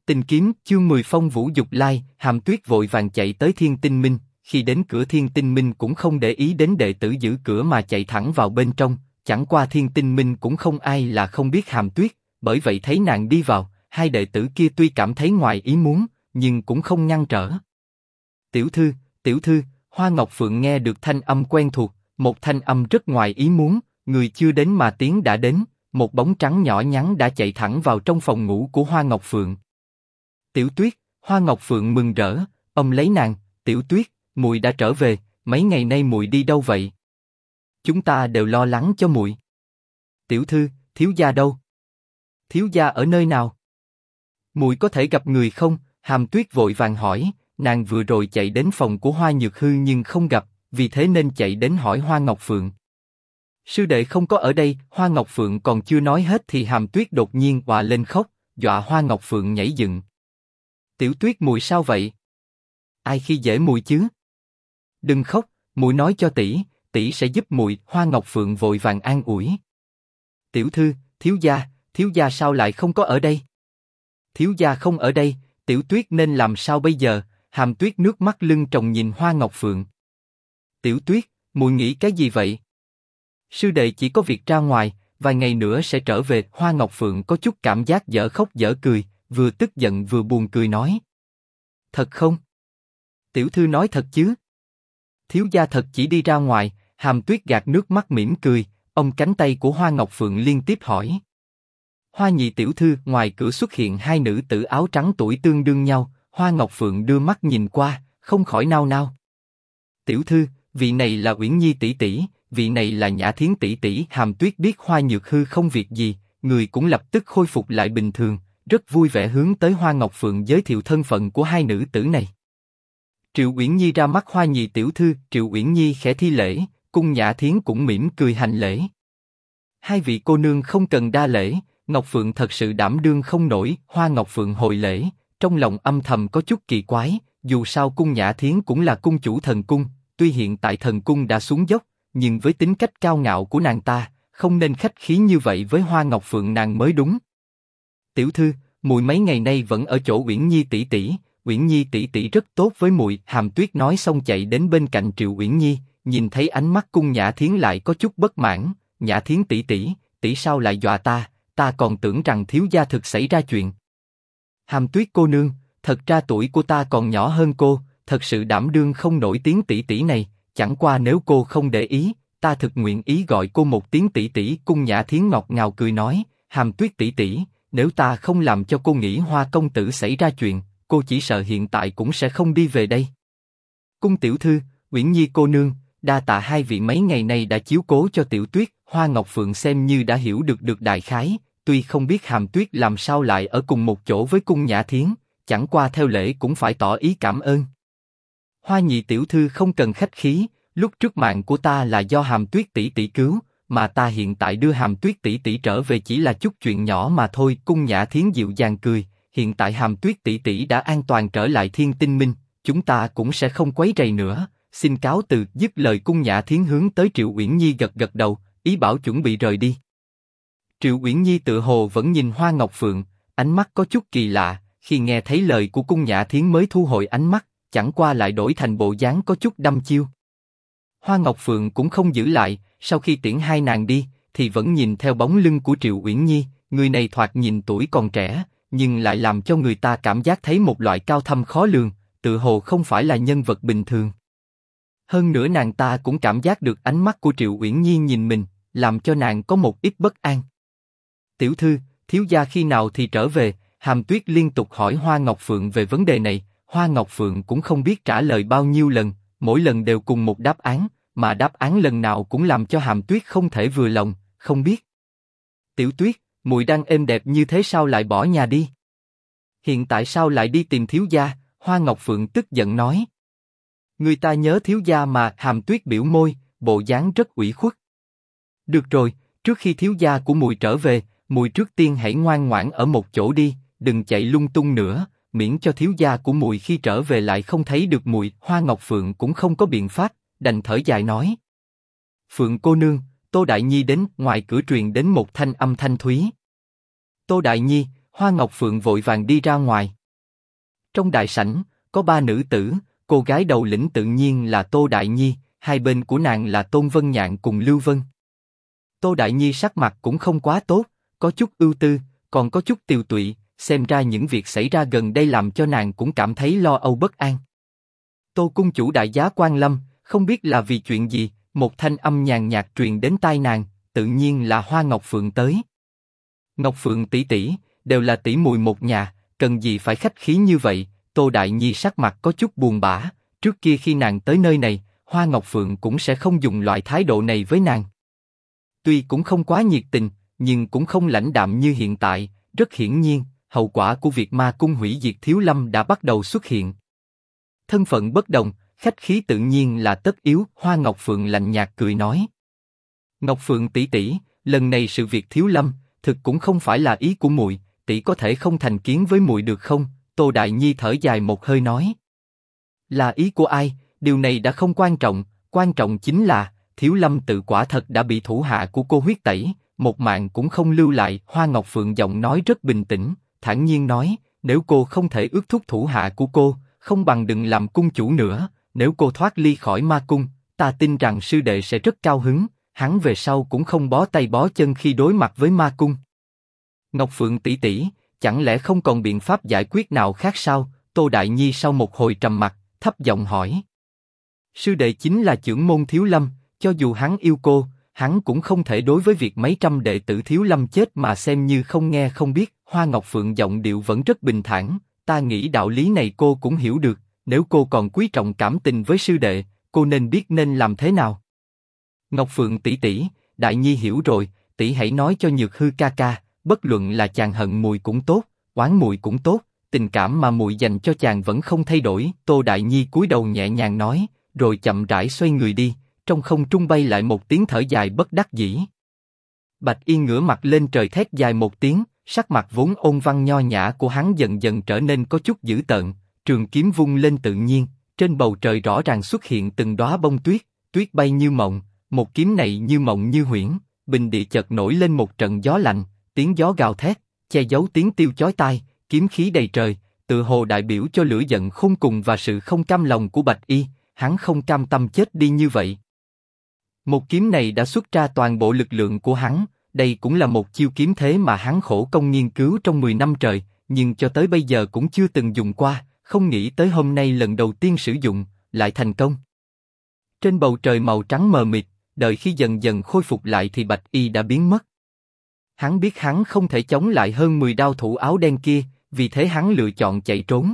Tình kiếm chương 10 phong vũ dục lai. Hàm Tuyết vội vàng chạy tới Thiên Tinh Minh, khi đến cửa Thiên Tinh Minh cũng không để ý đến đệ tử giữ cửa mà chạy thẳng vào bên trong. Chẳng qua Thiên Tinh Minh cũng không ai là không biết Hàm Tuyết, bởi vậy thấy nàng đi vào, hai đệ tử kia tuy cảm thấy ngoài ý muốn, nhưng cũng không ngăn trở. Tiểu thư, Hoa Ngọc Phượng nghe được thanh âm quen thuộc, một thanh âm rất ngoài ý muốn, người chưa đến mà tiếng đã đến, một bóng trắng nhỏ nhắn đã chạy thẳng vào trong phòng ngủ của Hoa Ngọc Phượng. Tiểu Tuyết, Hoa Ngọc Phượng mừng rỡ, ôm lấy nàng, Tiểu Tuyết, muội đã trở về, mấy ngày nay muội đi đâu vậy? Chúng ta đều lo lắng cho muội. Tiểu thư, thiếu gia đâu? Thiếu gia ở nơi nào? Muội có thể gặp người không? Hàm Tuyết vội vàng hỏi, nàng vừa rồi chạy đến phòng của Hoa Nhược Hư nhưng không gặp, vì thế nên chạy đến hỏi Hoa Ngọc Phượng. Sư đệ không có ở đây. Hoa Ngọc Phượng còn chưa nói hết thì Hàm Tuyết đột nhiên òa lên khóc, dọa Hoa Ngọc Phượng nhảy dựng. Tiểu Tuyết muội sao vậy? Ai khi dễ muội chứ? Đừng khóc, muội nói cho tỷ, tỷ sẽ giúp muội. Hoa Ngọc Phượng vội vàng an ủi. Tiểu thư, thiếu gia sao lại không có ở đây? Thiếu gia không ở đây, Tiểu Tuyết nên làm sao bây giờ? Hàm Tuyết nước mắt lưng tròng nhìn Hoa Ngọc Phượng. Tiểu Tuyết, muội nghĩ cái gì vậy? Sư đệ chỉ có việc ra ngoài, vài ngày nữa sẽ trở về. Hoa Ngọc Phượng có chút cảm giác dở khóc dở cười, vừa tức giận vừa buồn cười nói. Thật không? Tiểu thư nói thật chứ? Thiếu gia thật chỉ đi ra ngoài. Hàm Tuyết gạt nước mắt mỉm cười, ôm cánh tay của Hoa Ngọc Phượng liên tiếp hỏi. Hoa nhị tiểu thư, ngoài cửa xuất hiện hai nữ tử áo trắng tuổi tương đương nhau. Hoa Ngọc Phượng đưa mắt nhìn qua, không khỏi nao nao. Tiểu thư, vị này là Uyển Nhi tỷ tỷ, vị này là Nhã Thiến tỷ tỷ. Hàm Tuyết biết Hoa Nhược Hư không việc gì, người cũng lập tức khôi phục lại bình thường, rất vui vẻ hướng tới Hoa Ngọc Phượng giới thiệu thân phận của hai nữ tử này. Triệu Uyển Nhi ra mắt Hoa nhị tiểu thư. Triệu Uyển Nhi khẽ thi lễ, cung Nhã Thiến cũng mỉm cười hành lễ. Hai vị cô nương không cần đa lễ, Ngọc Phượng thật sự đảm đương không nổi. Hoa Ngọc Phượng hồi lễ, trong lòng âm thầm có chút kỳ quái, dù sao cung Nhã Thiến cũng là cung chủ thần cung, tuy hiện tại thần cung đã xuống dốc, nhưng với tính cách cao ngạo của nàng ta, không nên khách khí như vậy với Hoa Ngọc Phượng nàng mới đúng. Tiểu thư, muội mấy ngày nay vẫn ở chỗ Uyển Nhi tỷ tỷ, Uyển Nhi tỷ tỷ rất tốt với muội. Hàm Tuyết nói xong chạy đến bên cạnh Triệu Uyển Nhi, nhìn thấy ánh mắt cung Nhã Thiến lại có chút bất mãn. Nhã Thiến tỷ tỷ, tỷ sao lại dọa ta? Ta còn tưởng rằng thiếu gia thực xảy ra chuyện. Hàm Tuyết cô nương, thật ra tuổi của ta còn nhỏ hơn cô, thật sự đảm đương không nổi tiếng tỷ tỷ này. Chẳng qua nếu cô không để ý, ta thực nguyện ý gọi cô một tiếng tỷ tỷ. Cung Nhã Thiến ngọt ngào cười nói, Hàm Tuyết tỷ tỷ, nếu ta không làm cho cô nghĩ Hoa công tử xảy ra chuyện, cô chỉ sợ hiện tại cũng sẽ không đi về đây. Cung tiểu thư, Uyển Nhi cô nương, đa tạ hai vị mấy ngày nay đã chiếu cố cho Tiểu Tuyết. Hoa Ngọc Phượng xem như đã hiểu được đại khái, tuy không biết Hàm Tuyết làm sao lại ở cùng một chỗ với cung Nhã Thiến, chẳng qua theo lễ cũng phải tỏ ý cảm ơn. Hoa nhị tiểu thư không cần khách khí, lúc trước mạng của ta là do Hàm Tuyết tỷ tỷ cứu, mà ta hiện tại đưa Hàm Tuyết tỷ tỷ trở về chỉ là chút chuyện nhỏ mà thôi. Cung Nhã Thiến dịu dàng cười, hiện tại Hàm Tuyết tỷ tỷ đã an toàn trở lại Thiên Tinh Minh, chúng ta cũng sẽ không quấy rầy nữa, xin cáo từ. Dứt lời cung Nhã Thiến hướng tới Triệu Uyển Nhi gật gật đầu, ý bảo chuẩn bị rời đi. Triệu Uyển Nhi tự hồ vẫn nhìn Hoa Ngọc Phượng, ánh mắt có chút kỳ lạ, khi nghe thấy lời của cung Nhã Thiến mới thu hồi ánh mắt, chẳng qua lại đổi thành bộ dáng có chút đăm chiêu. Hoa Ngọc Phượng cũng không giữ lại, sau khi tiễn hai nàng đi, thì vẫn nhìn theo bóng lưng của Triệu Uyển Nhi, người này thoạt nhìn tuổi còn trẻ, nhưng lại làm cho người ta cảm giác thấy một loại cao thâm khó lường, tự hồ không phải là nhân vật bình thường. Hơn nữa nàng ta cũng cảm giác được ánh mắt của Triệu Uyển Nhi nhìn mình, làm cho nàng có một ít bất an. Tiểu thư, thiếu gia khi nào thì trở về? Hàm Tuyết liên tục hỏi Hoa Ngọc Phượng về vấn đề này. Hoa Ngọc Phượng cũng không biết trả lời bao nhiêu lần, mỗi lần đều cùng một đáp án, mà đáp án lần nào cũng làm cho Hàm Tuyết không thể vừa lòng, không biết. Tiểu Tuyết, muội đang êm đẹp như thế sao lại bỏ nhà đi? Hiện tại sao lại đi tìm thiếu gia? Hoa Ngọc Phượng tức giận nói. Người ta nhớ thiếu gia mà. Hàm Tuyết biểu môi, bộ dáng rất ủy khuất. Được rồi, trước khi thiếu gia của muội trở về, muội trước tiên hãy ngoan ngoãn ở một chỗ đi, đừng chạy lung tung nữa, miễn cho thiếu gia của muội khi trở về lại không thấy được muội. Hoa Ngọc Phượng cũng không có biện pháp, đành thở dài nói. Phượng cô nương, Tô Đại Nhi đến. Ngoài cửa truyền đến một thanh âm thanh thúy. Tô Đại Nhi, Hoa Ngọc Phượng vội vàng đi ra ngoài. Trong đại sảnh, có 3 nữ tử, cô gái đầu lĩnh tự nhiên là Tô Đại Nhi, hai bên của nàng là Tôn Vân Nhạn cùng Lưu Vân. Tô Đại Nhi sắc mặt cũng không quá tốt, có chút ưu tư, còn có chút tiều tụy, xem ra những việc xảy ra gần đây làm cho nàng cũng cảm thấy lo âu bất an. Tô cung chủ đại giá quan lâm, không biết là vì chuyện gì, một thanh âm nhàn nhạt truyền đến tai nàng, tự nhiên là Hoa Ngọc Phượng tới. Ngọc Phượng tỷ tỷ, đều là tỷ muội một nhà, cần gì phải khách khí như vậy? Tô Đại Nhi sắc mặt có chút buồn bã, trước kia khi nàng tới nơi này, Hoa Ngọc Phượng cũng sẽ không dùng loại thái độ này với nàng. Tuy cũng không quá nhiệt tình, nhưng cũng không lãnh đạm như hiện tại. Rất hiển nhiên, hậu quả của việc ma cung hủy diệt Thiếu Lâm đã bắt đầu xuất hiện. Thân phận bất đồng, khách khí tự nhiên là tất yếu. Hoa Ngọc Phượng lạnh nhạt cười nói: Ngọc Phượng tỷ tỷ, lần này sự việc Thiếu Lâm, thực cũng không phải là ý của muội, tỷ có thể không thành kiến với muội được không? Tô Đại Nhi thở dài một hơi nói: Là ý của ai, điều này đã không quan trọng, quan trọng chính là Thiếu Lâm tự quả thật đã bị thủ hạ của cô huyết tẩy, một mạng cũng không lưu lại. Hoa Ngọc Phượng giọng nói rất bình tĩnh, thản nhiên nói: Nếu cô không thể ước thúc thủ hạ của cô, không bằng đừng làm cung chủ nữa. Nếu cô thoát ly khỏi ma cung, ta tin rằng sư đệ sẽ rất cao hứng, hắn về sau cũng không bó tay bó chân khi đối mặt với ma cung. Ngọc Phượng tỷ tỷ, chẳng lẽ không còn biện pháp giải quyết nào khác sao? Tô Đại Nhi sau một hồi trầm mặc, thấp giọng hỏi. Sư đệ chính là trưởng môn Thiếu Lâm, cho dù hắn yêu cô, hắn cũng không thể đối với việc mấy trăm đệ tử Thiếu Lâm chết mà xem như không nghe không biết. Hoa Ngọc Phượng giọng điệu vẫn rất bình thản, ta nghĩ đạo lý này cô cũng hiểu được, nếu cô còn quý trọng cảm tình với sư đệ, cô nên biết nên làm thế nào. Ngọc Phượng tỷ tỷ, Đại Nhi hiểu rồi, tỷ hãy nói cho Nhược Hư ca ca, bất luận là chàng hận muội cũng tốt, oán muội cũng tốt, tình cảm mà muội dành cho chàng vẫn không thay đổi. Tô Đại Nhi cúi đầu nhẹ nhàng nói, rồi chậm rãi xoay người đi. Trong không trung bay lại một tiếng thở dài bất đắc dĩ. Bạch Y ngửa mặt lên trời thét dài một tiếng, sắc mặt vốn ôn văn nho nhã của hắn dần dần trở nên có chút dữ tợn. Trường kiếm vung lên tự nhiên, trên bầu trời rõ ràng xuất hiện từng đóa bông tuyết, tuyết bay như mộng. Một kiếm này như mộng như huyễn, bình địa chợt nổi lên một trận gió lạnh, tiếng gió gào thét, che giấu tiếng tiêu chói tai, kiếm khí đầy trời, tựa hồ đại biểu cho lửa giận khôn cùng và sự không cam lòng của Bạch Y. Hắn không cam tâm chết đi như vậy. Một kiếm này đã xuất ra toàn bộ lực lượng của hắn, đây cũng là một chiêu kiếm thế mà hắn khổ công nghiên cứu trong 10 năm trời, nhưng cho tới bây giờ cũng chưa từng dùng qua, không nghĩ tới hôm nay lần đầu tiên sử dụng, lại thành công. Trên bầu trời màu trắng mờ mịt, đợi khi dần dần khôi phục lại thì Bạch Y đã biến mất. Hắn biết hắn không thể chống lại hơn 10 đao thủ áo đen kia, vì thế hắn lựa chọn chạy trốn.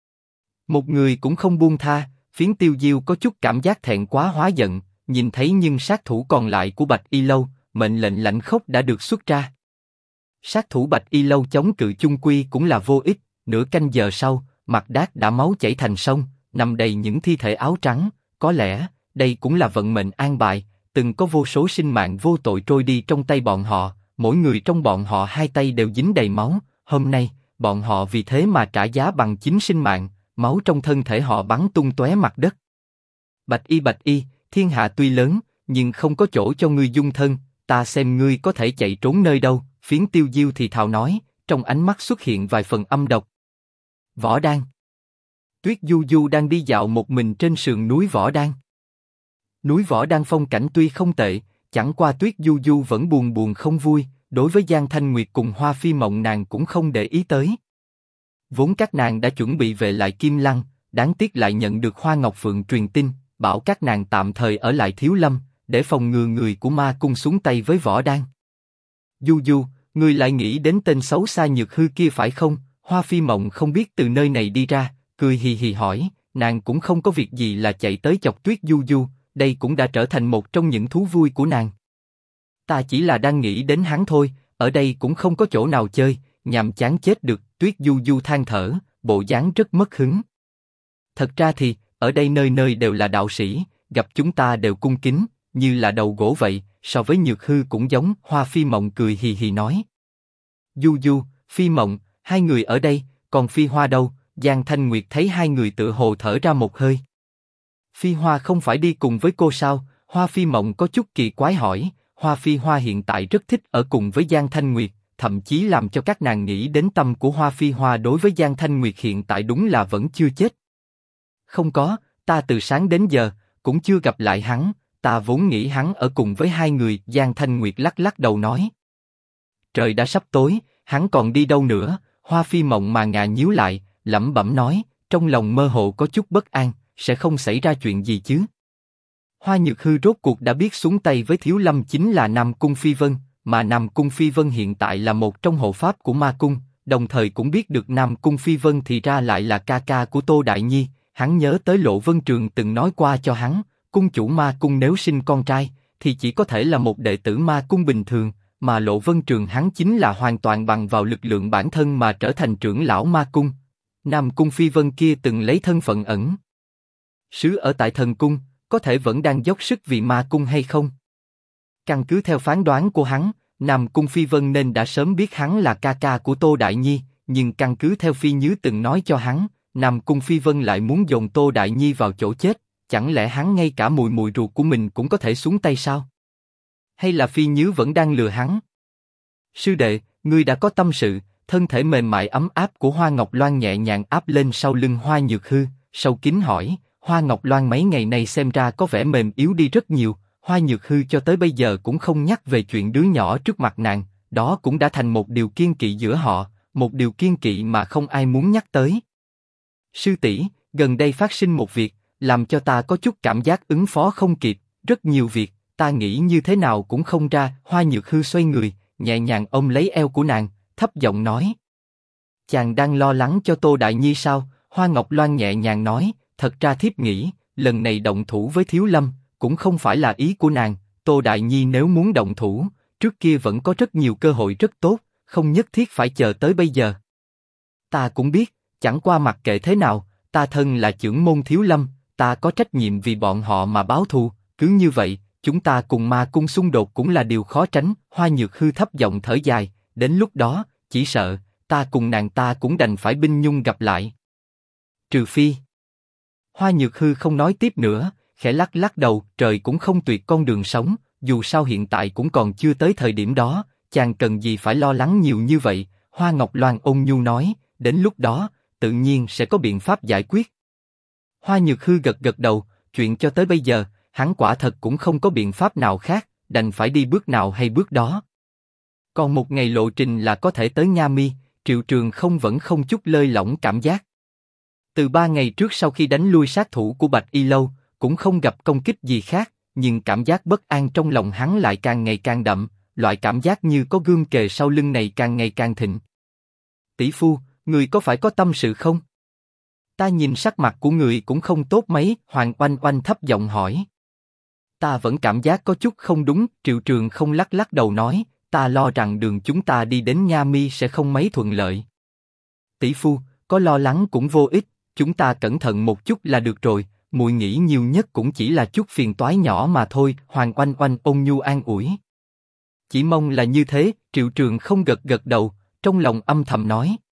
Một người cũng không buông tha. Phiến Tiêu Diêu có chút cảm giác thẹn quá hóa giận, nhìn thấy nhưng sát thủ còn lại của Bạch Y Lâu, mệnh lệnh lãnh khốc đã được xuất ra. Sát thủ Bạch Y Lâu chống cự chung quy cũng là vô ích. Nửa canh giờ sau, mặt đát đã máu chảy thành sông, nằm đầy những thi thể áo trắng. Có lẽ đây cũng là vận mệnh an bài. Từng có vô số sinh mạng vô tội trôi đi trong tay bọn họ, mỗi người trong bọn họ hai tay đều dính đầy máu. Hôm nay, bọn họ vì thế mà trả giá bằng chính sinh mạng. Máu trong thân thể họ bắn tung tóe mặt đất. Bạch Y, thiên hạ tuy lớn, nhưng không có chỗ cho ngươi dung thân, ta xem ngươi có thể chạy trốn nơi đâu. Phiến Tiêu Diêu thì thào nói, trong ánh mắt xuất hiện vài phần âm độc. Võ Đan. Tuyết Du Du đang đi dạo một mình trên sườn núi Võ Đan. Núi Võ Đan phong cảnh tuy không tệ, chẳng qua Tuyết Du Du vẫn buồn buồn không vui, đối với Giang Thanh Nguyệt cùng Hoa Phi Mộng nàng cũng không để ý tới. Vốn các nàng đã chuẩn bị về lại Kim Lăng, đáng tiếc lại nhận được Hoa Ngọc Phượng truyền tin, bảo các nàng tạm thời ở lại Thiếu Lâm, để phòng ngừa người của ma cung xuống tay với Võ Đan. Du Du, ngươi lại nghĩ đến tên xấu xa Nhược Hư kia phải không? Hoa Phi Mộng không biết từ nơi này đi ra, cười hì hì hỏi, nàng cũng không có việc gì là chạy tới chọc Tuyết Du Du, đây cũng đã trở thành một trong những thú vui của nàng. Ta chỉ là đang nghĩ đến hắn thôi, ở đây cũng không có chỗ nào chơi, nhàm chán chết được. Tuyết Du Du than thở, bộ dáng rất mất hứng. Thật ra thì, ở đây nơi nơi đều là đạo sĩ, gặp chúng ta đều cung kính, như là đầu gỗ vậy, so với Nhược Hư cũng giống. Hoa Phi Mộng cười hì hì nói. Du Du, Phi Mộng, hai người ở đây, còn Phi Hoa đâu? Giang Thanh Nguyệt thấy hai người tựa hồ thở ra một hơi. Phi Hoa không phải đi cùng với cô sao? Hoa Phi Mộng có chút kỳ quái hỏi. Hoa Phi Hoa hiện tại rất thích ở cùng với Giang Thanh Nguyệt, thậm chí làm cho các nàng nghĩ đến tâm của Hoa Phi Hoa đối với Giang Thanh Nguyệt hiện tại đúng là vẫn chưa chết. Không có, ta từ sáng đến giờ, cũng chưa gặp lại hắn, ta vốn nghĩ hắn ở cùng với hai người, Giang Thanh Nguyệt lắc lắc đầu nói. Trời đã sắp tối, hắn còn đi đâu nữa? Hoa Phi Mộng mà ngà nhíu lại, lẩm bẩm nói, trong lòng mơ hồ có chút bất an, sẽ không xảy ra chuyện gì chứ? Hoa Nhược Hư rốt cuộc đã biết xuống tay với Thiếu Lâm chính là Nam Cung Phi Vân, mà Nam Cung Phi Vân hiện tại là một trong hộ pháp của Ma Cung, đồng thời cũng biết được Nam Cung Phi Vân thì ra lại là ca ca của Tô Đại Nhi. Hắn nhớ tới Lộ Vân Trường từng nói qua cho hắn, cung chủ Ma Cung nếu sinh con trai, thì chỉ có thể là một đệ tử Ma Cung bình thường, mà Lộ Vân Trường hắn chính là hoàn toàn bằng vào lực lượng bản thân mà trở thành trưởng lão Ma Cung. Nam Cung Phi Vân kia từng lấy thân phận ẩn sứ ở tại Thần Cung, có thể vẫn đang dốc sức vì Ma Cung hay không? Căn cứ theo phán đoán của hắn, Nam Cung Phi Vân nên đã sớm biết hắn là ca ca của Tô Đại Nhi, nhưng căn cứ theo Phi Nhứ từng nói cho hắn, Nam Cung Phi Vân lại muốn dồn Tô Đại Nhi vào chỗ chết, chẳng lẽ hắn ngay cả mùi mùi ruột của mình cũng có thể xuống tay sao? Hay là Phi Nhứ vẫn đang lừa hắn? Sư đệ, ngươi đã có tâm sự. Thân thể mềm mại ấm áp của Hoa Ngọc Loan nhẹ nhàng áp lên sau lưng Hoa Nhược Hư, sâu kín hỏi. Hoa Ngọc Loan mấy ngày nay xem ra có vẻ mềm yếu đi rất nhiều. Hoa Nhược Hư cho tới bây giờ cũng không nhắc về chuyện đứa nhỏ trước mặt nàng, đó cũng đã thành một điều kiêng kỵ giữa họ, một điều kiêng kỵ mà không ai muốn nhắc tới. Sư tỷ, gần đây phát sinh một việc, làm cho ta có chút cảm giác ứng phó không kịp, rất nhiều việc, ta nghĩ như thế nào cũng không ra. Hoa Nhược Hư xoay người, nhẹ nhàng ôm lấy eo của nàng, thấp giọng nói. Chàng đang lo lắng cho Tô Đại Nhi sao? Hoa Ngọc Loan nhẹ nhàng nói, thật ra thiếp nghĩ, lần này động thủ với Thiếu Lâm, cũng không phải là ý của nàng. Tô Đại Nhi nếu muốn động thủ, trước kia vẫn có rất nhiều cơ hội rất tốt, không nhất thiết phải chờ tới bây giờ. Ta cũng biết, chẳng qua mặc kệ thế nào, ta thân là trưởng môn Thiếu Lâm, ta có trách nhiệm vì bọn họ mà báo thù, cứ như vậy, chúng ta cùng Ma Cung xung đột cũng là điều khó tránh. Hoa Nhược Hư thấp giọng thở dài, đến lúc đó, chỉ sợ, ta cùng nàng ta cũng đành phải binh nhung gặp lại. Trừ phi. Hoa Nhược Hư không nói tiếp nữa, khẽ lắc lắc đầu, trời cũng không tuyệt con đường sống, dù sao hiện tại cũng còn chưa tới thời điểm đó, chàng cần gì phải lo lắng nhiều như vậy. Hoa Ngọc Loan ôn nhu nói, đến lúc đó, tự nhiên sẽ có biện pháp giải quyết. Hoa Nhược Hư gật gật đầu, chuyện cho tới bây giờ, hắn quả thật cũng không có biện pháp nào khác, đành phải đi bước nào hay bước đó. Còn một ngày lộ trình là có thể tới Nga Mi, Triệu Trường không vẫn không chút lơi lỏng cảm giác. Từ 3 ngày trước sau khi đánh lui sát thủ của Bạch Y Lâu, cũng không gặp công kích gì khác, nhưng cảm giác bất an trong lòng hắn lại càng ngày càng đậm, loại cảm giác như có gương kề sau lưng này càng ngày càng thịnh. Tỷ phu, người có phải có tâm sự không? Ta nhìn sắc mặt của người cũng không tốt mấy. Hoàng Oanh Oanh thấp giọng hỏi. Ta vẫn cảm giác có chút không đúng. Triệu Trường không lắc lắc đầu nói, ta lo rằng đường chúng ta đi đến Nha Mi sẽ không mấy thuận lợi. Tỷ phu, có lo lắng cũng vô ích, chúng ta cẩn thận một chút là được rồi. Muội nghĩ nhiều nhất cũng chỉ là chút phiền toái nhỏ mà thôi. Hoàng Oanh Oanh ôn nhu an ủi. Chỉ mong là như thế. Triệu Trường không gật gật đầu, trong lòng âm thầm nói.